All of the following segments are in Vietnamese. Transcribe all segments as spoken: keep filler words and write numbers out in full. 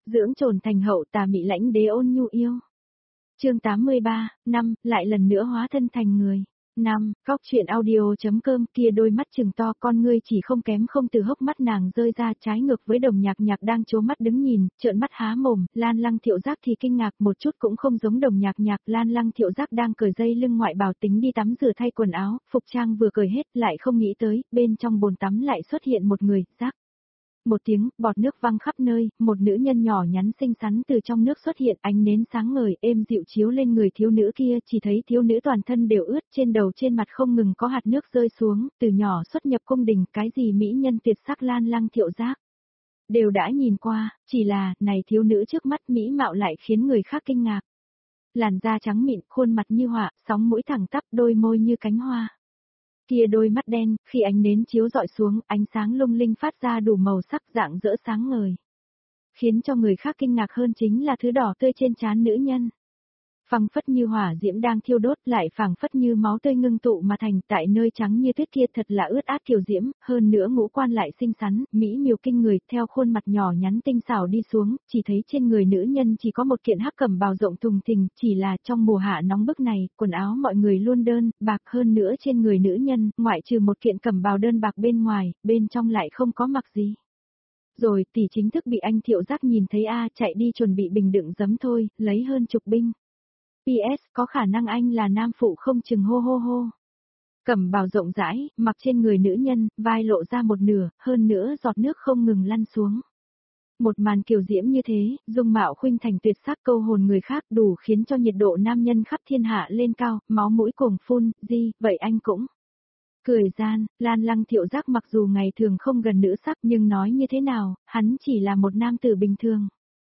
dưỡng trồn thành hậu tà mị lãnh đế ôn nhu yêu. Chương tám mươi ba, năm, lại lần nữa hóa thân thành người. Năm, Cóc truyện audio.com kia đôi mắt trừng to con ngươi chỉ không kém không từ hốc mắt nàng rơi ra trái ngược với Đồng Nhạc Nhạc đang trố mắt đứng nhìn, trợn mắt há mồm, Lan Lăng Thiệu Giác thì kinh ngạc một chút cũng không giống Đồng Nhạc Nhạc, Lan Lăng Thiệu Giác đang cởi dây lưng ngoại bào tính đi tắm rửa thay quần áo, phục trang vừa cởi hết lại không nghĩ tới, bên trong bồn tắm lại xuất hiện một người, giác. Một tiếng, bọt nước văng khắp nơi, một nữ nhân nhỏ nhắn xinh xắn từ trong nước xuất hiện, ánh nến sáng ngời, êm dịu chiếu lên người thiếu nữ kia, chỉ thấy thiếu nữ toàn thân đều ướt, trên đầu trên mặt không ngừng có hạt nước rơi xuống, từ nhỏ xuất nhập cung đình, cái gì mỹ nhân tuyệt sắc Lan Lăng Thiệu Giác đều đã nhìn qua, chỉ là, này thiếu nữ trước mắt mỹ mạo lại khiến người khác kinh ngạc. Làn da trắng mịn, khuôn mặt như họa, sóng mũi thẳng tắp, đôi môi như cánh hoa. Kia đôi mắt đen, khi ánh nến chiếu dọi xuống, ánh sáng lung linh phát ra đủ màu sắc rạng rỡ sáng ngời. Khiến cho người khác kinh ngạc hơn chính là thứ đỏ tươi trên trán nữ nhân. Phăng phất như hỏa diễm đang thiêu đốt lại phảng phất như máu tươi ngưng tụ mà thành tại nơi trắng như tuyết kia thật là ướt át kiều diễm, hơn nữa ngũ quan lại xinh xắn, mỹ miều kinh người, theo khuôn mặt nhỏ nhắn tinh xảo đi xuống, chỉ thấy trên người nữ nhân chỉ có một kiện hắc cẩm bào rộng thùng thình, chỉ là trong mùa hạ nóng bức này, quần áo mọi người luôn đơn, bạc hơn nữa trên người nữ nhân, ngoại trừ một kiện cẩm bào đơn bạc bên ngoài, bên trong lại không có mặc gì. Rồi tỷ chính thức bị anh Thiệu Giác nhìn thấy a chạy đi chuẩn bị bình đựng giấm thôi, lấy hơn chục binh. pê ét có khả năng anh là nam phụ không chừng hô hô hô. Cẩm bào rộng rãi, mặc trên người nữ nhân, vai lộ ra một nửa, hơn nữa giọt nước không ngừng lăn xuống. Một màn kiều diễm như thế, dung mạo khuynh thành tuyệt sắc câu hồn người khác đủ khiến cho nhiệt độ nam nhân khắp thiên hạ lên cao, máu mũi cuồng phun, gì, vậy anh cũng. Cười gian, Lan Lăng Thiệu Giác mặc dù ngày thường không gần nữ sắc nhưng nói như thế nào, hắn chỉ là một nam tử bình thường.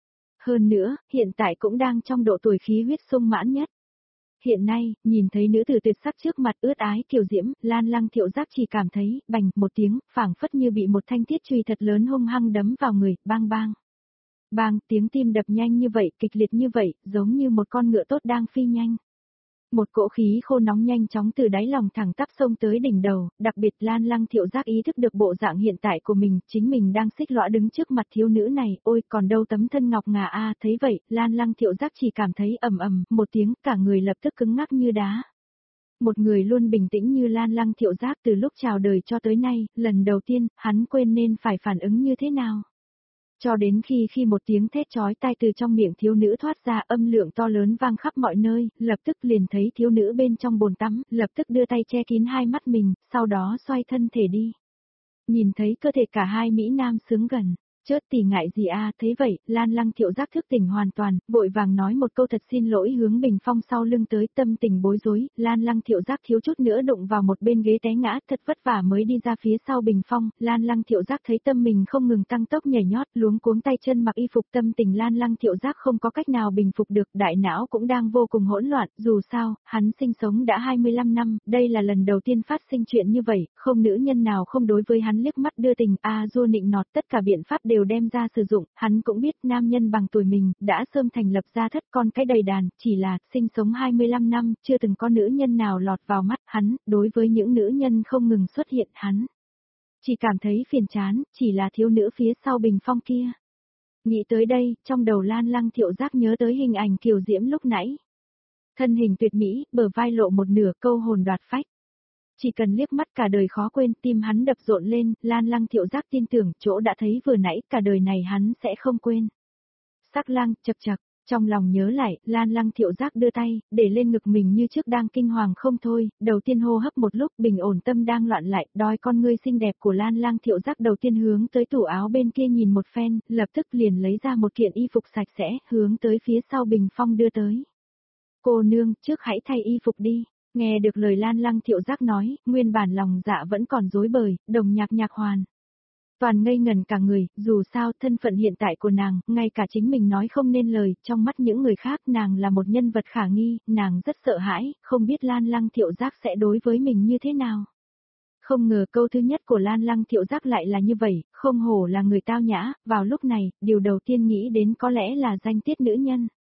Hơn nữa, hiện tại cũng đang trong độ tuổi khí huyết sung mãn nhất. Hiện nay, nhìn thấy nữ tử tuyệt sắc trước mặt ướt ái kiều diễm, Lan Lăng Thiệu Giác chỉ cảm thấy, bành, một tiếng, phảng phất như bị một thanh thiết chùy thật lớn hung hăng đấm vào người, bang bang. Bang, tiếng tim đập nhanh như vậy, kịch liệt như vậy, giống như một con ngựa tốt đang phi nhanh. Một cỗ khí khô nóng nhanh chóng từ đáy lòng thẳng tắp sông tới đỉnh đầu, đặc biệt Lan Lăng Thiệu Giác ý thức được bộ dạng hiện tại của mình, chính mình đang xích lõa đứng trước mặt thiếu nữ này, ôi còn đâu tấm thân ngọc ngà a, thấy vậy, Lan Lăng Thiệu Giác chỉ cảm thấy ầm ầm, một tiếng, cả người lập tức cứng ngắc như đá. Một người luôn bình tĩnh như Lan Lăng Thiệu Giác từ lúc chào đời cho tới nay, lần đầu tiên, hắn quên nên phải phản ứng như thế nào. Cho đến khi khi một tiếng thét chói tai từ trong miệng thiếu nữ thoát ra âm lượng to lớn vang khắp mọi nơi, lập tức liền thấy thiếu nữ bên trong bồn tắm, lập tức đưa tay che kín hai mắt mình, sau đó xoay thân thể đi. Nhìn thấy cơ thể cả hai Mỹ Nam sướng gần. Chớt tỷ ngại gì a, thấy vậy, Lan Lăng Thiệu Giác thức tỉnh hoàn toàn, vội vàng nói một câu thật xin lỗi hướng Bình Phong sau lưng tới tâm tình bối rối, Lan Lăng Thiệu Giác thiếu chút nữa đụng vào một bên ghế té ngã, thật vất vả mới đi ra phía sau Bình Phong, Lan Lăng Thiệu Giác thấy tâm mình không ngừng tăng tốc nhảy nhót, luống cuống tay chân mặc y phục tâm tình Lan Lăng Thiệu Giác không có cách nào bình phục được, đại não cũng đang vô cùng hỗn loạn, dù sao, hắn sinh sống đã hai mươi lăm năm, đây là lần đầu tiên phát sinh chuyện như vậy, không nữ nhân nào không đối với hắn liếc mắt đưa tình, a du nịnh nọt tất cả biện pháp đều đem ra sử dụng, hắn cũng biết nam nhân bằng tuổi mình, đã sớm thành lập gia thất con cái đầy đàn, chỉ là, sinh sống hai mươi lăm năm, chưa từng có nữ nhân nào lọt vào mắt hắn, đối với những nữ nhân không ngừng xuất hiện hắn. Chỉ cảm thấy phiền chán, chỉ là thiếu nữ phía sau Bình Phong kia. Nghĩ tới đây, trong đầu Lan Lăng Thiệu Giác nhớ tới hình ảnh kiều diễm lúc nãy. Thân hình tuyệt mỹ, bờ vai lộ một nửa câu hồn đoạt phách. Chỉ cần liếc mắt cả đời khó quên, tim hắn đập rộn lên, Lan Lăng Thiệu Giác tin tưởng, chỗ đã thấy vừa nãy, cả đời này hắn sẽ không quên. Sắc lang, chập chập, trong lòng nhớ lại, Lan Lăng Thiệu Giác đưa tay, để lên ngực mình như trước đang kinh hoàng không thôi, đầu tiên hô hấp một lúc, bình ổn tâm đang loạn lại, đói con ngươi xinh đẹp của Lan Lăng Thiệu Giác đầu tiên hướng tới tủ áo bên kia nhìn một phen, lập tức liền lấy ra một kiện y phục sạch sẽ, hướng tới phía sau Bình Phong đưa tới. Cô nương, trước hãy thay y phục đi. Nghe được lời Lan Lăng Thiệu Giác nói, nguyên bản lòng dạ vẫn còn rối bời, Đồng Nhạc Nhạc hoàn. Toàn ngây ngần cả người, dù sao thân phận hiện tại của nàng, ngay cả chính mình nói không nên lời, trong mắt những người khác nàng là một nhân vật khả nghi, nàng rất sợ hãi, không biết Lan Lăng Thiệu Giác sẽ đối với mình như thế nào. Không ngờ câu thứ nhất của Lan Lăng Thiệu Giác lại là như vậy, không hổ là người tao nhã, vào lúc này, điều đầu tiên nghĩ đến có lẽ là danh tiết nữ nhân.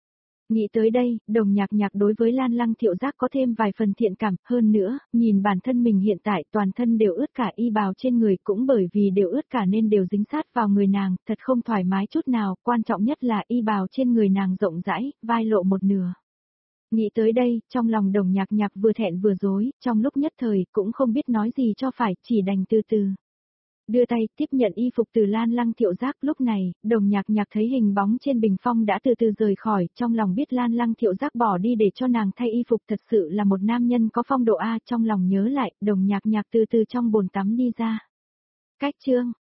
Nghĩ tới đây, đồng nhạc nhạc đối với Lan Lăng Thiệu Giác có thêm vài phần thiện cảm, hơn nữa, nhìn bản thân mình hiện tại toàn thân đều ướt cả y bào trên người cũng bởi vì đều ướt cả nên đều dính sát vào người nàng, thật không thoải mái chút nào, quan trọng nhất là y bào trên người nàng rộng rãi, vai lộ một nửa. Nghĩ tới đây, trong lòng đồng nhạc nhạc vừa thẹn vừa dối, trong lúc nhất thời cũng không biết nói gì cho phải, chỉ đành từ từ. Đưa tay tiếp nhận y phục từ Lan Lăng Thiệu Giác, lúc này, đồng nhạc nhạc thấy hình bóng trên bình phong đã từ từ rời khỏi, trong lòng biết Lan Lăng Thiệu Giác bỏ đi để cho nàng thay y phục thật sự là một nam nhân có phong độ A, trong lòng nhớ lại, đồng nhạc nhạc từ từ trong bồn tắm đi ra. Cách chương